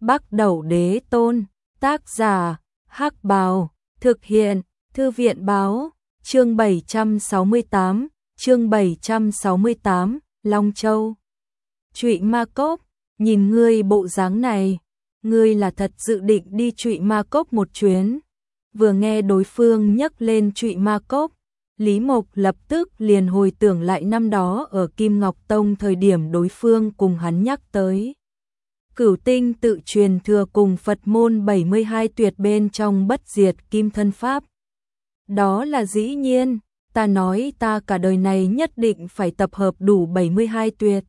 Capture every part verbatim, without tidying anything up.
Bắc Đẩu Đế Tôn, tác giả, Hắc Bào, thực hiện, Thư viện Báo, chương bảy trăm sáu mươi tám, chương bảy trăm sáu mươi tám, Long Châu. Trụy Ma Cốc, nhìn ngươi bộ dáng này, ngươi là thật dự định đi Trụy Ma Cốc một chuyến. Vừa nghe đối phương nhắc lên Trụy Ma Cốc, Lý Mộc lập tức liền hồi tưởng lại năm đó ở Kim Ngọc Tông thời điểm đối phương cùng hắn nhắc tới. Cửu tinh tự truyền thừa cùng Phật môn bảy mươi hai tuyệt bên trong bất diệt kim thân pháp. Đó là dĩ nhiên, ta nói ta cả đời này nhất định phải tập hợp đủ bảy mươi hai tuyệt.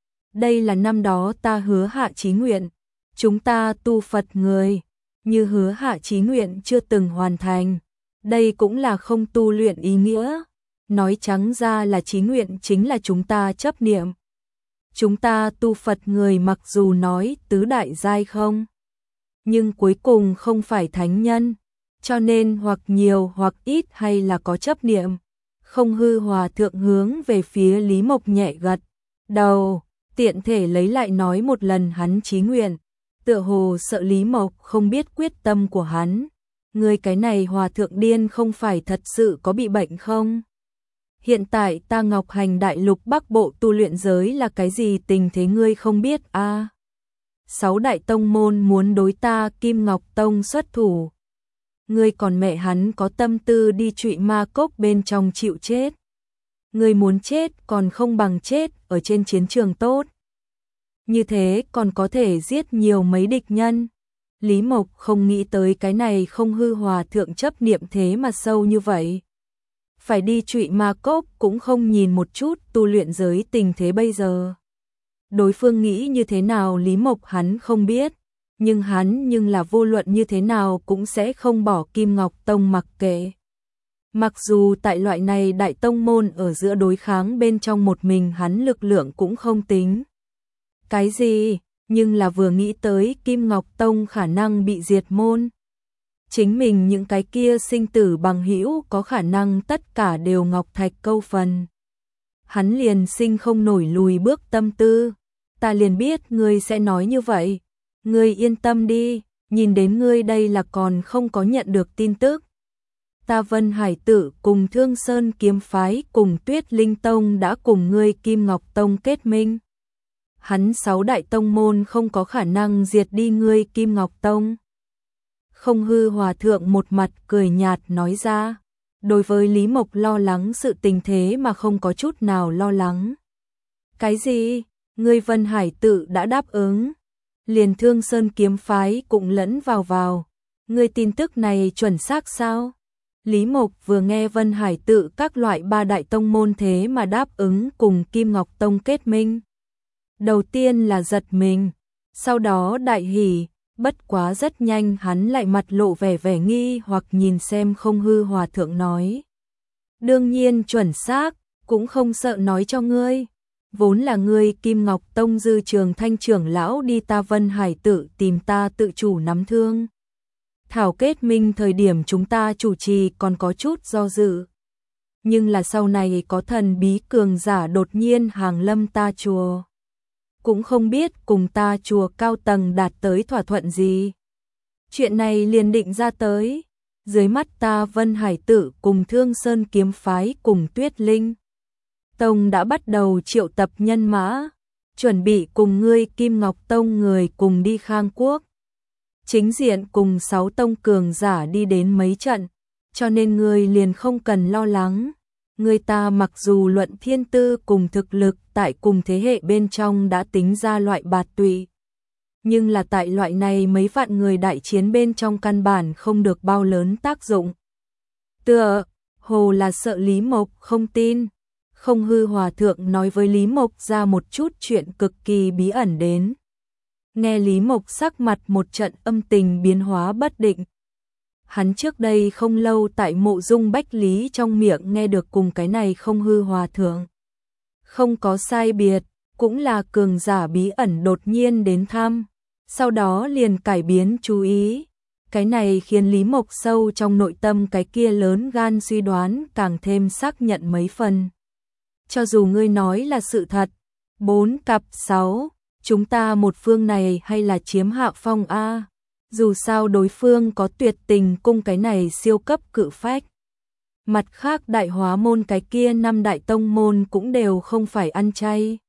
Đây là năm đó ta hứa hạ chí nguyện, chúng ta tu Phật người, như hứa hạ chí nguyện chưa từng hoàn thành. Đây cũng là không tu luyện ý nghĩa, nói trắng ra là chí nguyện chính là chúng ta chấp niệm. Chúng ta tu Phật người mặc dù nói tứ đại giai không, nhưng cuối cùng không phải thánh nhân, cho nên hoặc nhiều hoặc ít hay là có chấp niệm. Không hư hòa thượng hướng về phía Lý Mộc nhẹ gật đầu, tiện thể lấy lại nói một lần hắn chí nguyện, tựa hồ sợ Lý Mộc không biết quyết tâm của hắn. Ngươi cái này hòa thượng điên không phải thật sự có bị bệnh không? Hiện tại ta Ngọc Hành đại lục Bắc Bộ tu luyện giới là cái gì tình thế ngươi không biết a? À, sáu đại tông môn muốn đối ta Kim Ngọc Tông xuất thủ. Ngươi còn mẹ hắn có tâm tư đi Trụy Ma Cốc bên trong chịu chết. Ngươi muốn chết còn không bằng chết ở trên chiến trường tốt. Như thế còn có thể giết nhiều mấy địch nhân. Lý Mộc không nghĩ tới cái này không hư hòa thượng chấp niệm thế mà sâu như vậy. Phải đi Trụy Ma Cốc cũng không nhìn một chút tu luyện giới tình thế bây giờ. Đối phương nghĩ như thế nào Lý Mộc hắn không biết, nhưng hắn nhưng là vô luận như thế nào cũng sẽ không bỏ Kim Ngọc Tông mặc kệ. Mặc dù tại loại này đại tông môn ở giữa đối kháng bên trong một mình hắn lực lượng cũng không tính cái gì, nhưng là vừa nghĩ tới Kim Ngọc Tông khả năng bị diệt môn. Chính mình những cái kia sinh tử bằng hữu có khả năng tất cả đều ngọc thạch câu phần. Hắn liền sinh không nổi lùi bước tâm tư. Ta liền biết ngươi sẽ nói như vậy. Ngươi yên tâm đi, nhìn đến ngươi đây là còn không có nhận được tin tức. Ta Vân Hải Tự cùng Thương Sơn Kiếm Phái cùng Tuyết Linh Tông đã cùng ngươi Kim Ngọc Tông kết minh. Hắn sáu đại tông môn không có khả năng diệt đi ngươi Kim Ngọc Tông. Không hư hòa thượng một mặt cười nhạt nói ra, đối với Lý Mộc lo lắng sự tình thế mà không có chút nào lo lắng. Cái gì? Ngươi Vân Hải Tự đã đáp ứng. Liền Thương Sơn Kiếm Phái cũng lẫn vào vào. Ngươi tin tức này chuẩn xác sao? Lý Mộc vừa nghe Vân Hải Tự các loại ba đại tông môn thế mà đáp ứng cùng Kim Ngọc Tông kết minh. Đầu tiên là giật mình, sau đó đại hỉ, bất quá rất nhanh hắn lại mặt lộ vẻ vẻ nghi hoặc nhìn xem không hư hòa thượng nói. Đương nhiên chuẩn xác, cũng không sợ nói cho ngươi. Vốn là ngươi Kim Ngọc Tông dư trường thanh trưởng lão đi ta Vân Hải Tự tìm ta tự chủ nắm thương. Thảo kết minh thời điểm chúng ta chủ trì còn có chút do dự. Nhưng là sau này có thần bí cường giả đột nhiên hàng lâm ta chùa. Cũng không biết cùng ta chùa cao tầng đạt tới thỏa thuận gì. Chuyện này liền định ra tới. Dưới mắt ta Vân Hải Tự cùng Thương Sơn Kiếm Phái cùng Tuyết Linh Tông đã bắt đầu triệu tập nhân mã, chuẩn bị cùng ngươi Kim Ngọc Tông người cùng đi Khang Quốc. Chính diện cùng sáu tông cường giả đi đến mấy trận, cho nên ngươi liền không cần lo lắng. Người ta mặc dù luận thiên tư cùng thực lực tại cùng thế hệ bên trong đã tính ra loại bạt tụy, nhưng là tại loại này mấy vạn người đại chiến bên trong căn bản không được bao lớn tác dụng. Tựa hồ là sợ Lý Mộc không tin. Không hư hòa thượng nói với Lý Mộc ra một chút chuyện cực kỳ bí ẩn đến. Nghe Lý Mộc sắc mặt một trận âm tình biến hóa bất định. Hắn trước đây không lâu tại Mộ Dung Bách Lý trong miệng nghe được cùng cái này không hư hòa thượng. Không có sai biệt, cũng là cường giả bí ẩn đột nhiên đến thăm, sau đó liền cải biến chú ý. Cái này khiến Lý Mộc sâu trong nội tâm cái kia lớn gan suy đoán càng thêm xác nhận mấy phần. Cho dù ngươi nói là sự thật, bốn cặp sáu, chúng ta một phương này hay là chiếm hạ phong a? Dù sao đối phương có tuyệt tình cung cái này siêu cấp cự phách. Mặt khác đại hóa môn cái kia năm đại tông môn cũng đều không phải ăn chay.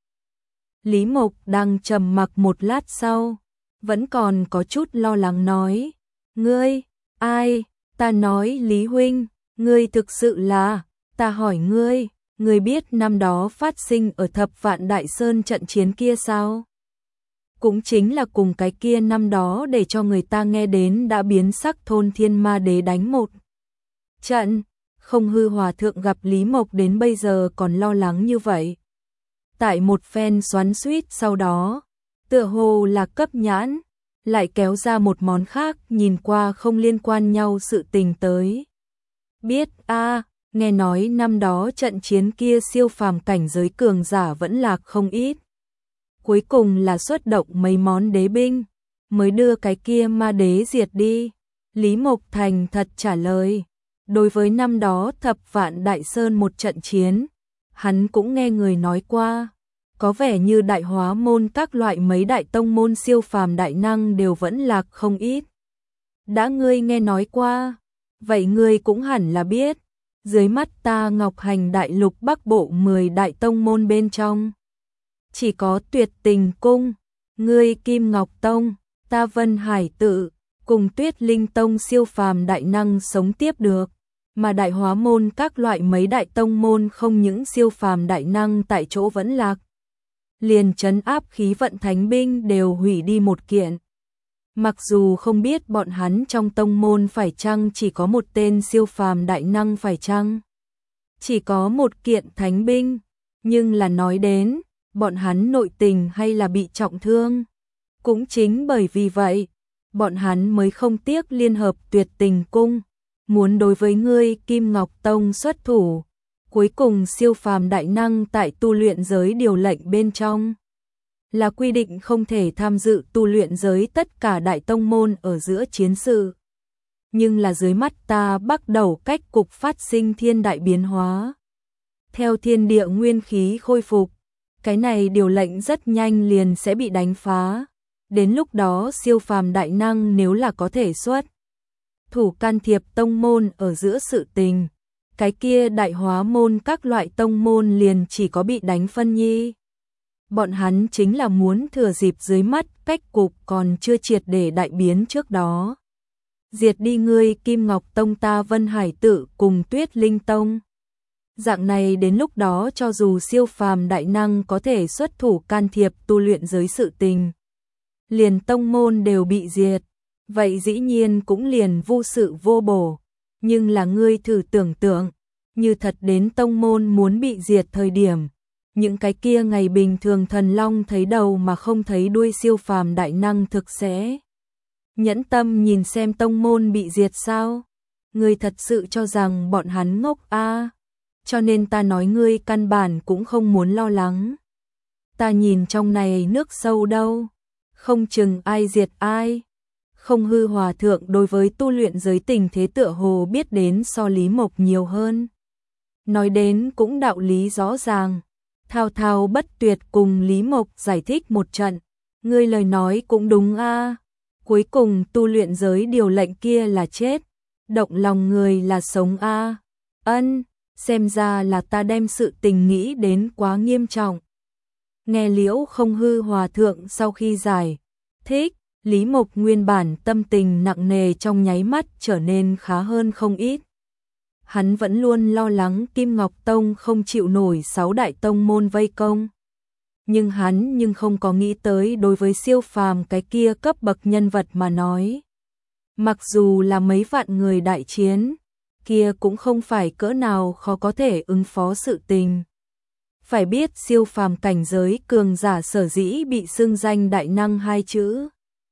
Lý Mộc đang trầm mặc một lát sau, vẫn còn có chút lo lắng nói, ngươi, ai, ta nói Lý Huynh, ngươi thực sự là, ta hỏi ngươi, ngươi biết năm đó phát sinh ở Thập Vạn Đại Sơn trận chiến kia sao? Cũng chính là cùng cái kia năm đó để cho người ta nghe đến đã biến sắc thôn Thiên Ma Đế đánh một trận. Không Hư Hòa Thượng gặp Lý Mộc đến bây giờ còn lo lắng như vậy. Tại một phen xoắn xuýt sau đó, tựa hồ là cấp nhãn, lại kéo ra một món khác nhìn qua không liên quan nhau sự tình tới. Biết a, nghe nói năm đó trận chiến kia siêu phàm cảnh giới cường giả vẫn lạc không ít. Cuối cùng là xuất động mấy món đế binh, mới đưa cái kia ma đế diệt đi. Lý Mộc thành thật trả lời. Đối với năm đó Thập Vạn Đại Sơn một trận chiến, hắn cũng nghe người nói qua, có vẻ như đại hóa môn các loại mấy đại tông môn siêu phàm đại năng đều vẫn lạc không ít. Đã ngươi nghe nói qua, vậy ngươi cũng hẳn là biết, dưới mắt ta Ngọc Hành Đại Lục Bắc Bộ mười đại tông môn bên trong, chỉ có Tuyệt Tình Cung, ngươi Kim Ngọc Tông, ta Vân Hải Tự, cùng Tuyết Linh Tông siêu phàm đại năng sống tiếp được. Mà đại hóa môn các loại mấy đại tông môn không những siêu phàm đại năng tại chỗ vẫn lạc, liền trấn áp khí vận thánh binh đều hủy đi một kiện. Mặc dù không biết bọn hắn trong tông môn phải chăng chỉ có một tên siêu phàm đại năng phải chăng chỉ có một kiện thánh binh, nhưng là nói đến, bọn hắn nội tình hay là bị trọng thương. Cũng chính bởi vì vậy, bọn hắn mới không tiếc liên hợp Tuyệt Tình Cung, muốn đối với ngươi Kim Ngọc Tông xuất thủ. Cuối cùng siêu phàm đại năng tại tu luyện giới điều lệnh bên trong là quy định không thể tham dự tu luyện giới tất cả đại tông môn ở giữa chiến sự. Nhưng là dưới mắt ta bắt đầu cách cục phát sinh thiên đại biến hóa. Theo thiên địa nguyên khí khôi phục, cái này điều lệnh rất nhanh liền sẽ bị đánh phá. Đến lúc đó siêu phàm đại năng nếu là có thể xuất thủ can thiệp tông môn ở giữa sự tình, cái kia đại hóa môn các loại tông môn liền chỉ có bị đánh phân nhi. Bọn hắn chính là muốn thừa dịp dưới mắt cách cục còn chưa triệt để đại biến trước đó, diệt đi ngươi Kim Ngọc Tông ta Vân Hải Tự cùng Tuyết Linh Tông. Dạng này đến lúc đó cho dù siêu phàm đại năng có thể xuất thủ can thiệp tu luyện giới sự tình, liền tông môn đều bị diệt, vậy dĩ nhiên cũng liền vô sự vô bổ. Nhưng là ngươi thử tưởng tượng, như thật đến tông môn muốn bị diệt thời điểm, những cái kia ngày bình thường thần long thấy đầu mà không thấy đuôi siêu phàm đại năng thực sẽ nhẫn tâm nhìn xem tông môn bị diệt sao? Ngươi thật sự cho rằng bọn hắn ngốc a? À? Cho nên ta nói ngươi căn bản cũng không muốn lo lắng. Ta nhìn trong này nước sâu đâu, không chừng ai diệt ai. Không Hư Hòa Thượng đối với tu luyện giới tình thế tựa hồ biết đến so Lý Mộc nhiều hơn. Nói đến cũng đạo lý rõ ràng, thao thao bất tuyệt cùng Lý Mộc giải thích một trận. Ngươi lời nói cũng đúng a. À. Cuối cùng tu luyện giới điều lệnh kia là chết, động lòng người là sống a. À. Ân, xem ra là ta đem sự tình nghĩ đến quá nghiêm trọng. Nghe Liễu Không Hư Hòa Thượng sau khi giải thích, Lý Mộc nguyên bản tâm tình nặng nề trong nháy mắt trở nên khá hơn không ít. Hắn vẫn luôn lo lắng Kim Ngọc Tông không chịu nổi sáu đại tông môn vây công. Nhưng hắn nhưng không có nghĩ tới đối với siêu phàm cái kia cấp bậc nhân vật mà nói. Mặc dù là mấy vạn người đại chiến, kia cũng không phải cỡ nào khó có thể ứng phó sự tình. Phải biết siêu phàm cảnh giới cường giả sở dĩ bị xưng danh đại năng hai chữ.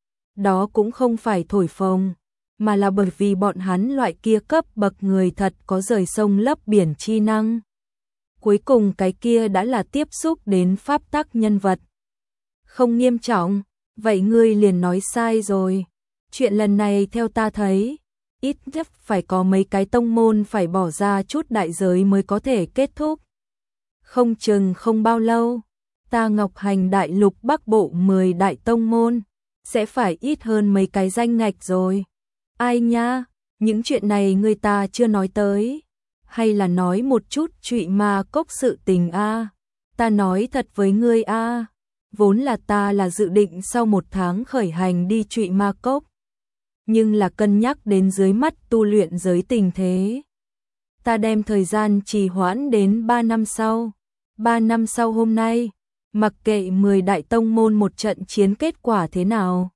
Đó cũng không phải thổi phồng, mà là bởi vì bọn hắn loại kia cấp bậc người thật có rời sông lấp biển chi năng. Cuối cùng cái kia đã là tiếp xúc đến pháp tắc nhân vật. Không nghiêm trọng, vậy ngươi liền nói sai rồi. Chuyện lần này theo ta thấy, ít nhất phải có mấy cái tông môn phải bỏ ra chút đại giới mới có thể kết thúc. Không chừng không bao lâu, ta Ngọc Hành Đại Lục Bắc Bộ mười đại tông môn, sẽ phải ít hơn mấy cái danh ngạch rồi. Ai nha, những chuyện này người ta chưa nói tới, hay là nói một chút Trụy Ma Cốc sự tình a. Ta nói thật với ngươi a, vốn là ta là dự định sau một tháng khởi hành đi Trụy Ma Cốc, nhưng là cân nhắc đến dưới mắt tu luyện giới tình thế, ta đem thời gian trì hoãn đến ba năm sau. Ba năm sau hôm nay, mặc kệ mười đại tông môn một trận chiến kết quả thế nào,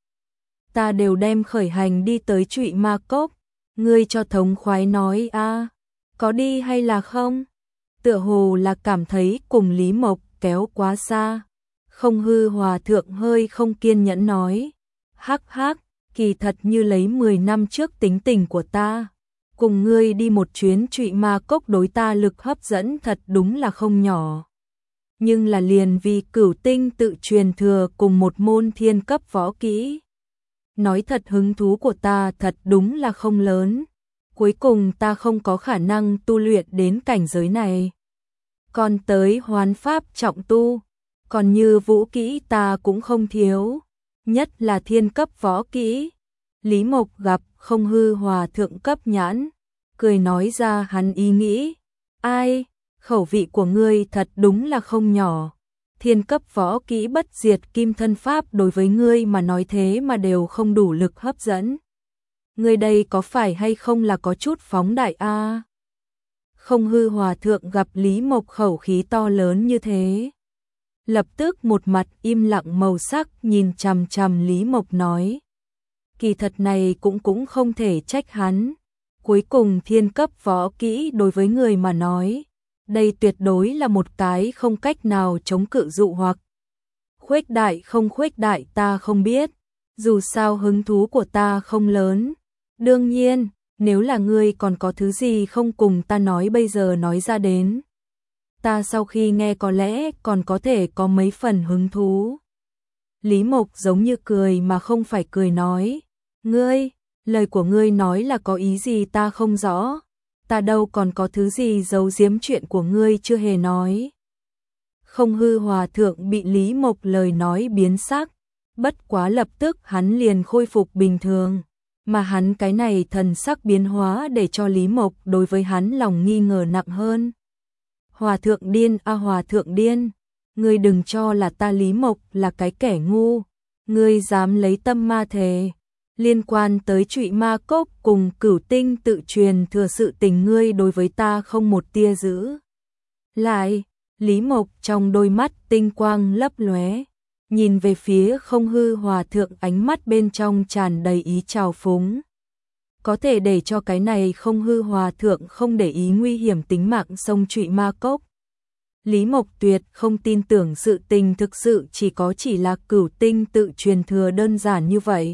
ta đều đem khởi hành đi tới Trụy Ma Cốc. Ngươi cho thống khoái nói a, có đi hay là không? Tựa hồ là cảm thấy cùng Lý Mộc kéo quá xa. Không Hư Hòa thượng hơi không kiên nhẫn nói, hắc hắc, kỳ thật như lấy mười năm trước tính tình của ta, cùng ngươi đi một chuyến Trụy Ma Cốc đối ta lực hấp dẫn thật đúng là không nhỏ. Nhưng là liền vì Cửu Tinh tự truyền thừa cùng một môn thiên cấp võ kỹ. Nói thật hứng thú của ta thật đúng là không lớn. Cuối cùng ta không có khả năng tu luyện đến cảnh giới này. Còn tới hoán pháp trọng tu, còn như vũ kỹ ta cũng không thiếu, nhất là thiên cấp võ kỹ. Lý Mộc gặp Không Hư Hòa thượng cấp nhãn, cười nói ra hắn ý nghĩ. Ai, khẩu vị của ngươi thật đúng là không nhỏ. Thiên cấp võ kỹ bất diệt kim thân pháp đối với ngươi mà nói thế mà đều không đủ lực hấp dẫn. Ngươi đây có phải hay không là có chút phóng đại a? À? Không Hư Hòa thượng gặp Lý Mộc khẩu khí to lớn như thế, lập tức một mặt im lặng màu sắc nhìn chằm chằm Lý Mộc nói. Kỳ thật này cũng cũng không thể trách hắn. Cuối cùng thiên cấp võ kỹ đối với người mà nói, đây tuyệt đối là một cái không cách nào chống cự dụ hoặc. Khuếch đại không khuếch đại ta không biết, dù sao hứng thú của ta không lớn. Đương nhiên, nếu là ngươi còn có thứ gì không cùng ta nói bây giờ nói ra đến, ta sau khi nghe có lẽ còn có thể có mấy phần hứng thú. Lý Mộc giống như cười mà không phải cười nói, ngươi, lời của ngươi nói là có ý gì ta không rõ, ta đâu còn có thứ gì giấu giếm chuyện của ngươi chưa hề nói. Không Hư Hòa thượng bị Lý Mộc lời nói biến sắc, bất quá lập tức hắn liền khôi phục bình thường, mà hắn cái này thần sắc biến hóa để cho Lý Mộc đối với hắn lòng nghi ngờ nặng hơn. Hòa thượng điên a à, Hòa thượng điên, ngươi đừng cho là ta Lý Mộc là cái kẻ ngu, ngươi dám lấy tâm ma thề. Liên quan tới Trụy Ma Cốc cùng Cửu Tinh tự truyền thừa sự tình ngươi đối với ta không một tia giữ lại. Lý Mộc trong đôi mắt tinh quang lấp lóe, nhìn về phía Không Hư Hòa thượng, ánh mắt bên trong tràn đầy ý trào phúng. Có thể để cho cái này Không Hư Hòa thượng không để ý nguy hiểm tính mạng sông Trụy Ma Cốc. Lý Mộc tuyệt không tin tưởng sự tình thực sự chỉ có chỉ là Cửu Tinh tự truyền thừa đơn giản như vậy.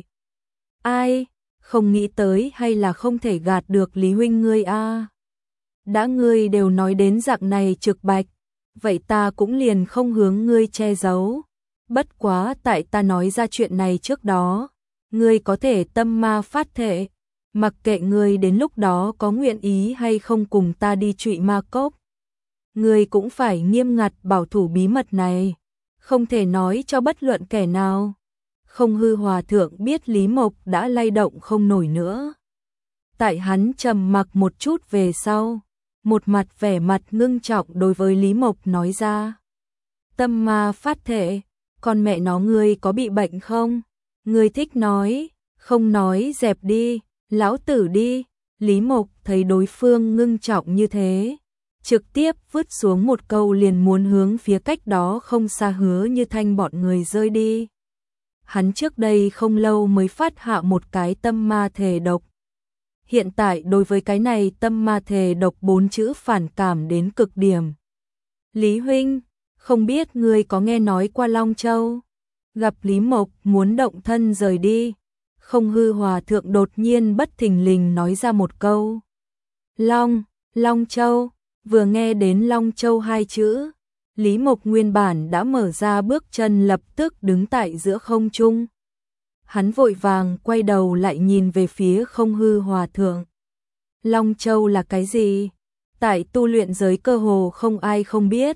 Ai, không nghĩ tới hay là không thể gạt được Lý huynh ngươi a. À. Đã ngươi đều nói đến dạng này trực bạch, vậy ta cũng liền không hướng ngươi che giấu. Bất quá tại ta nói ra chuyện này trước đó, ngươi có thể tâm ma phát thệ, mặc kệ ngươi đến lúc đó có nguyện ý hay không cùng ta đi Trụy Ma Cốc, ngươi cũng phải nghiêm ngặt bảo thủ bí mật này, không thể nói cho bất luận kẻ nào. Không Hư Hòa thượng biết Lý Mộc đã lay động không nổi nữa. Tại hắn trầm mặc một chút về sau, một mặt vẻ mặt ngưng trọng đối với Lý Mộc nói ra. Tâm ma phát thể, con mẹ nó ngươi có bị bệnh không? Ngươi thích nói, không nói dẹp đi, lão tử đi. Lý Mộc thấy đối phương ngưng trọng như thế, trực tiếp vứt xuống một câu liền muốn hướng phía cách đó không xa Hứa Như Thanh bọn người rơi đi. Hắn trước đây không lâu mới phát hạ một cái tâm ma thề độc. Hiện tại đối với cái này tâm ma thề độc bốn chữ phản cảm đến cực điểm. Lý huynh, không biết ngươi có nghe nói qua Long Châu? Gặp Lý Mộc muốn động thân rời đi, Không Hư Hòa thượng đột nhiên bất thình lình nói ra một câu. Long, Long Châu, vừa nghe đến Long Châu hai chữ, Lý Mộc nguyên bản đã mở ra bước chân lập tức đứng tại giữa không trung. Hắn vội vàng quay đầu lại nhìn về phía Không Hư Hòa thượng. Long Châu là cái gì? Tại tu luyện giới cơ hồ không ai không biết.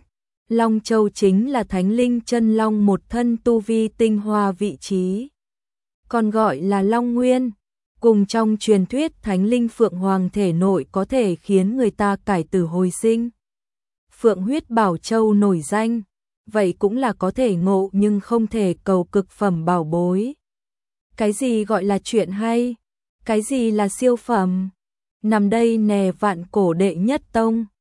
Long Châu chính là thánh linh chân long một thân tu vi tinh hoa vị trí, còn gọi là Long Nguyên. Cùng trong truyền thuyết thánh linh Phượng Hoàng thể nội có thể khiến người ta cải tử hồi sinh. Phượng huyết bảo châu nổi danh, vậy cũng là có thể ngộ nhưng không thể cầu cực phẩm bảo bối. Cái gì gọi là chuyện hay? Cái gì là siêu phẩm? Nằm đây nè vạn cổ đệ nhất tông.